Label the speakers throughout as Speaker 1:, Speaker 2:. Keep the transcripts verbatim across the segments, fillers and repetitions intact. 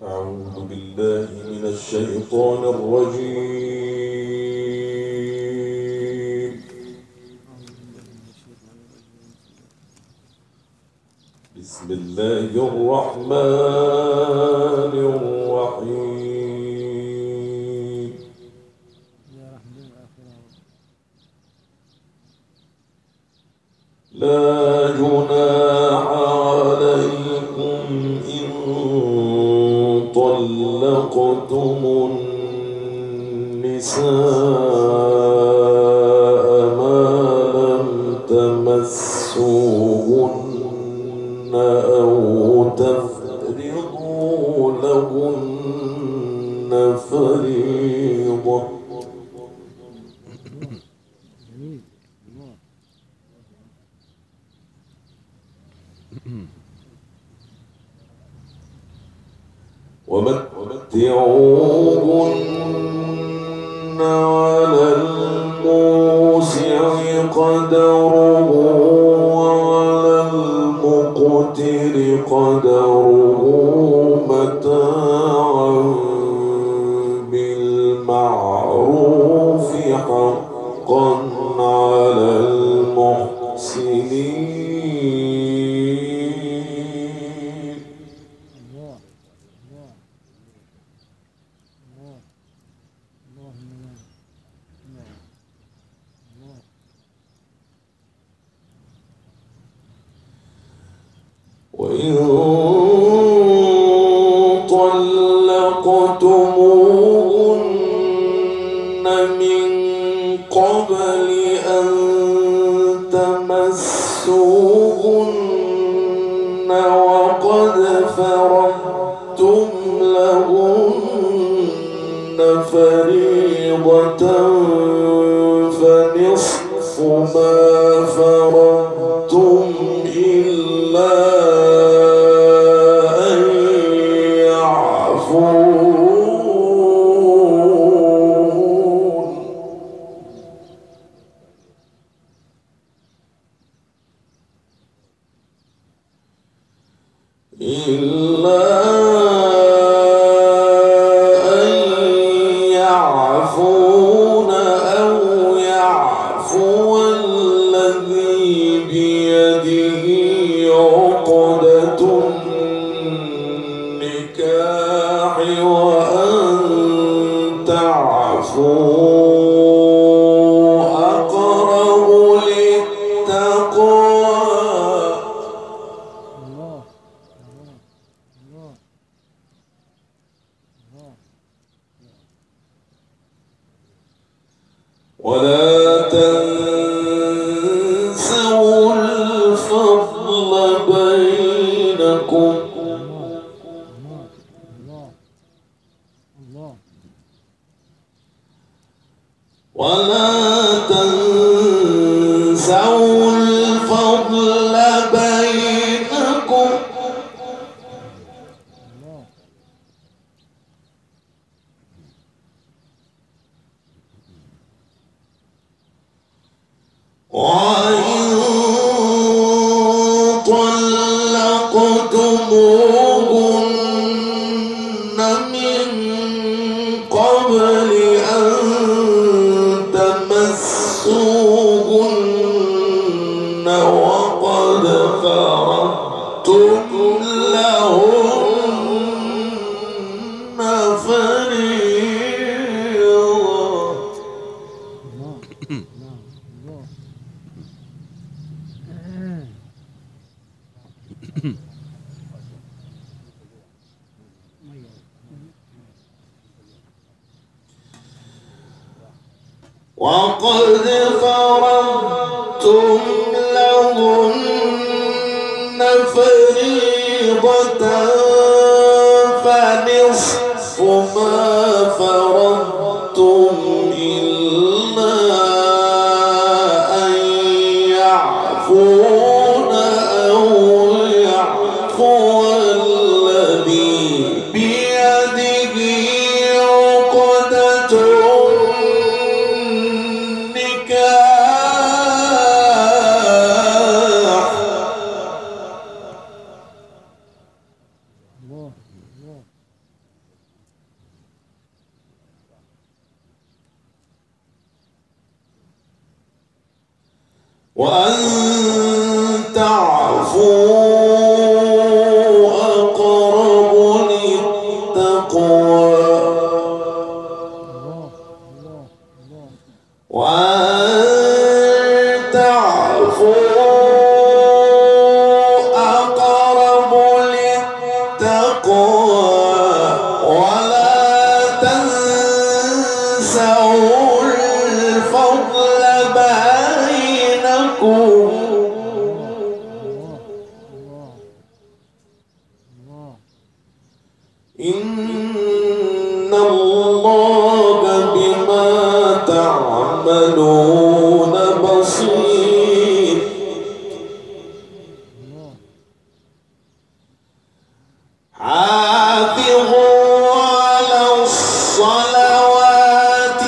Speaker 1: أعوذ بالله من الشيطان الرجيم. بسم الله الرحمن الرحيم. لا جناح عليكم إن طلقتم النساء ما لم تمسوهن أو تفرضوا لهن فريضة. ومتعوهن على الموسع قدره وعلى المقتر قدره متاعا بالمعروف حقا على المحسنين. وإن طلقتموهن من قبل أن تمسوهن وقد فرضتم لهن فريضة فنصف ما فرضتم إلا أن يعفون. إلا أن يعفون أو يعفو الذي بيده عقدة النكاح وأن تعفوا أقرب للتقوى. ولا تنسوا الفضل بينكم. ولا تنسوا الفضل بينكم. وإن طلقتموهن من قبل أن تمسوهن وقد فرضتم لهن فريضة. وقد فرضتم لهن فريضة فنصف ما فرضتم إلا أن يعفون أو يعفو الذي بيده عقدة النكاح وأن تعفوا أقرب للتقوى وأن تعفوا أقرب للتقوى ولا تنسوا الفضل بينكم إن الله بما تعملون بصير حافظوا على الصلوات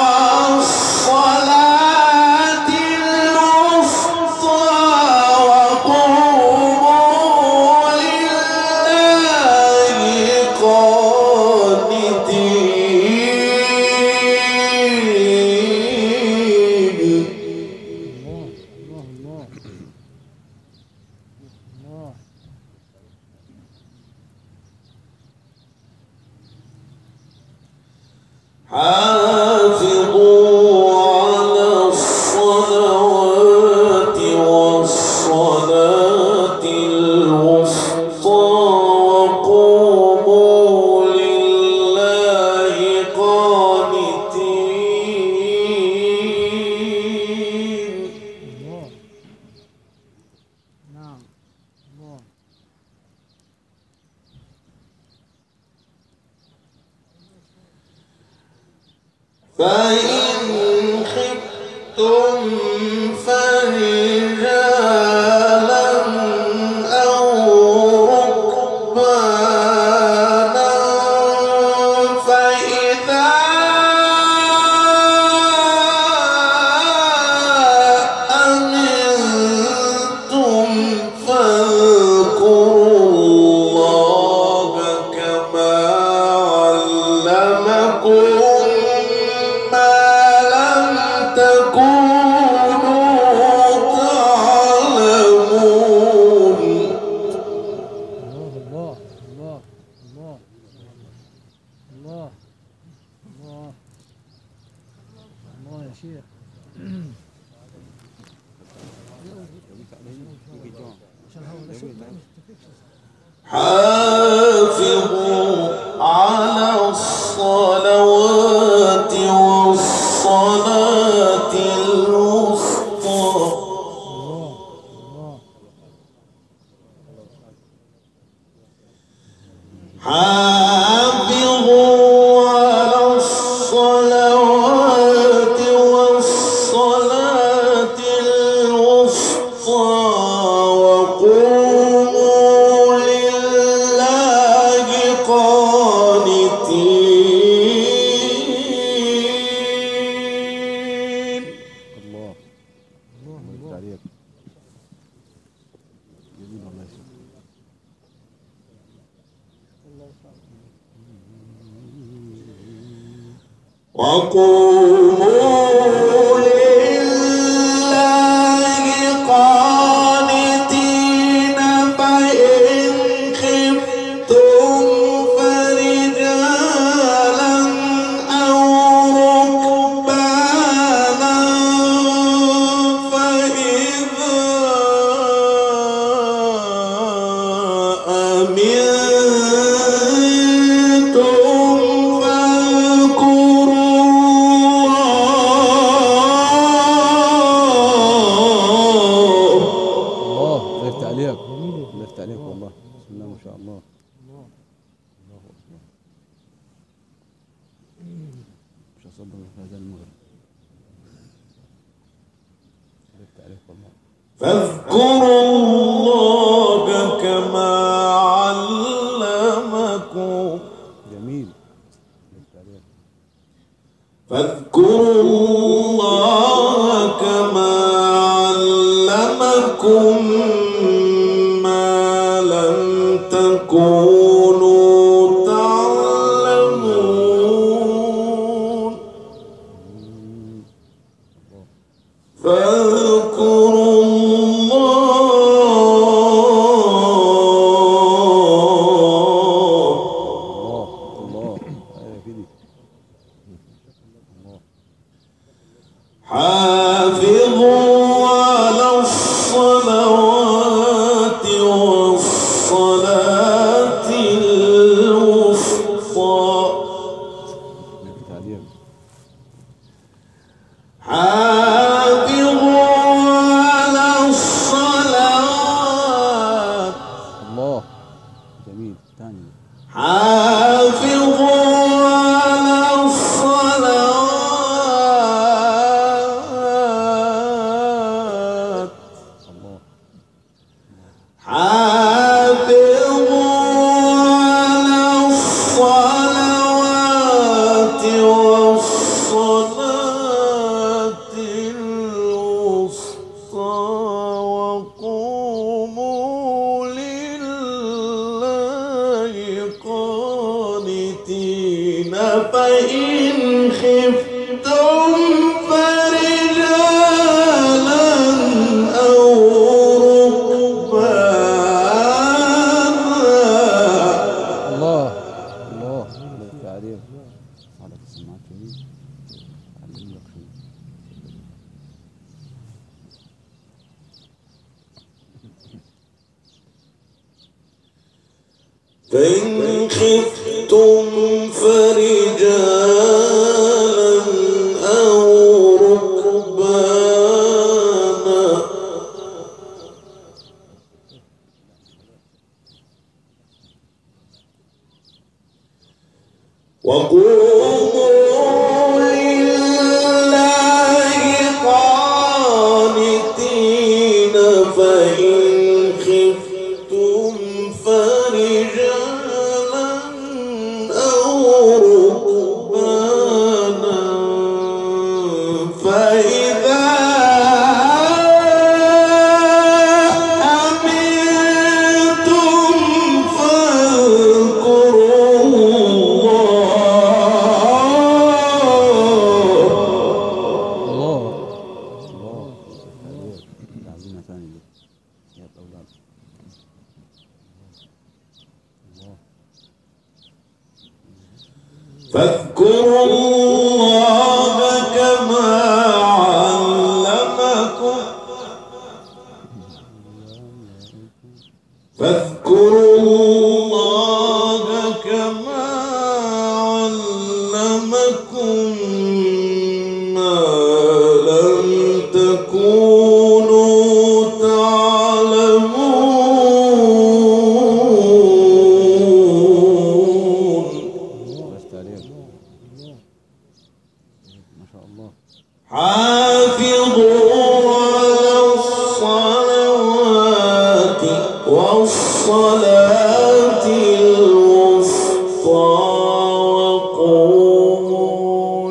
Speaker 1: والصلاة الوسطى وقوموا لله قانتين. حافظوا على الصلوات والصلاة الوسطى وقوموا لله قانتين.
Speaker 2: نعم الله.
Speaker 1: فإن خفتم فرجالا أو ركبانا فإذا أمنتم فاذكروا الله كما علمكم حافظوا على الصلوات والصلاة الوسطى حافظوا على الصلوات والصلاة الوسطى وقوموا لله قانتين.
Speaker 3: الله الله يفتح عليك. جميل والله يا شيخ.
Speaker 1: وقوموا لله قانتين فإن خفتم فرجالا أو ركبانا فإذا أمنتم فاذكروا
Speaker 3: عليك. الله يفتح عليك والله. بسم الله ما شاء الله. الله أكبر. مش هصبر في هذا المغرب. الله يفتح عليك والله.
Speaker 1: فاذكروا الله كما علمكم.
Speaker 3: جميل.
Speaker 1: فاذكروا الله كما علمكم ما لم تكونوا تعلمون. فاذكروا الوسطى وقوموا لله قانتين فإن خفتم فرجالا أو ركبانا.
Speaker 3: الله الله التعريف على السماعات دي علم لك شيء.
Speaker 1: فإن خفتم فرجالا أو ركبانا وقوموا لله قانتين فإن خفتم فرجالا أو ركبانا فإذا أمنتم فاذكروا
Speaker 3: الله الله التعريف عايزينها ثاني دي يا أولاد. الله
Speaker 1: فاذكروا الله كما علمكم فاذكروا الله كما علمكم ما لم تكونوا تعلمون.
Speaker 3: بس تعريف ما شاء الله.
Speaker 1: حافظوا على الصلوات والصلاة الوسطى وقوموا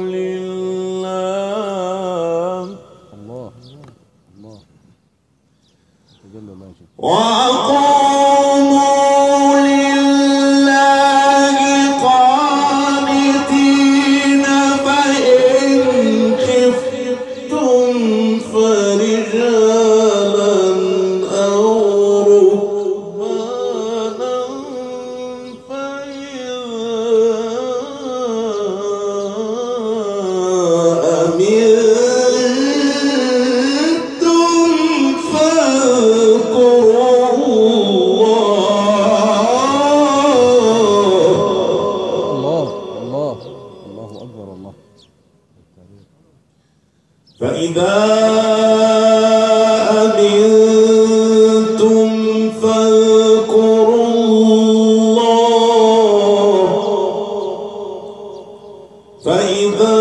Speaker 1: لله
Speaker 3: الله الله تجلى الله يا شيخ.
Speaker 1: وقوموا لله قانتين فإن خفتم فرجالا أو ركبانا فإذا أمنتم فاذكروا الله.
Speaker 3: الله الله الله أكبر الله.
Speaker 1: فإذا أمنتم فاذكروا الله فإذا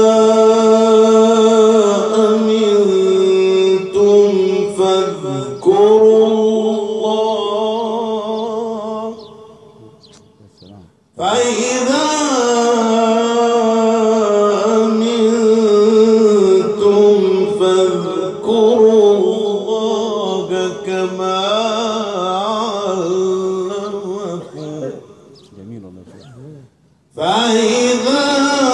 Speaker 1: أمنتم فاذكروا الله
Speaker 3: السلام.
Speaker 1: فإذا أمنتم فاذكروا الله كما علمكم
Speaker 3: جميل والله يا شيخ.
Speaker 1: فإذا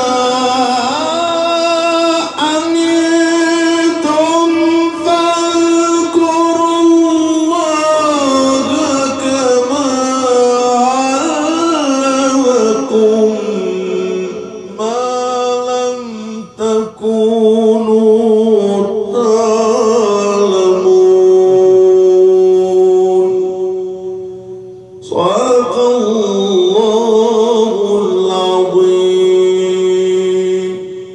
Speaker 1: أمنتم فاذكروا الله كما علمكم ما لم تكونوا تعلمون. صدق الله العظيم.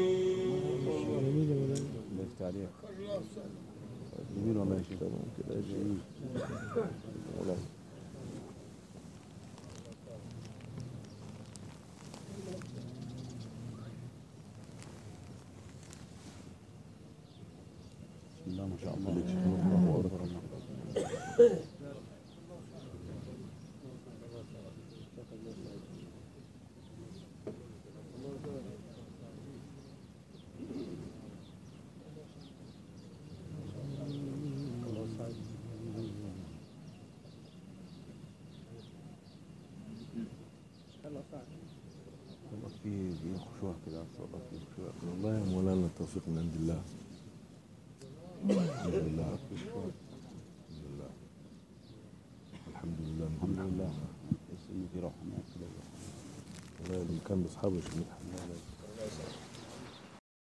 Speaker 3: بس تعريف جميل والله يا شيخ. جميل. بسم الله ما شاء الله. الله أكبر الله.
Speaker 2: الله صح.
Speaker 3: والله في في خشوع كده ان شاء الله، في خشوع
Speaker 4: والله يا مولانا التوفيق من عند الله. الحمد لله.
Speaker 3: في خشوع.
Speaker 4: الحمد لله. الحمد لله.
Speaker 3: الحمد لله. بس ان في روح هناك كده.
Speaker 4: والله اللي كان باصحابه مش منيح.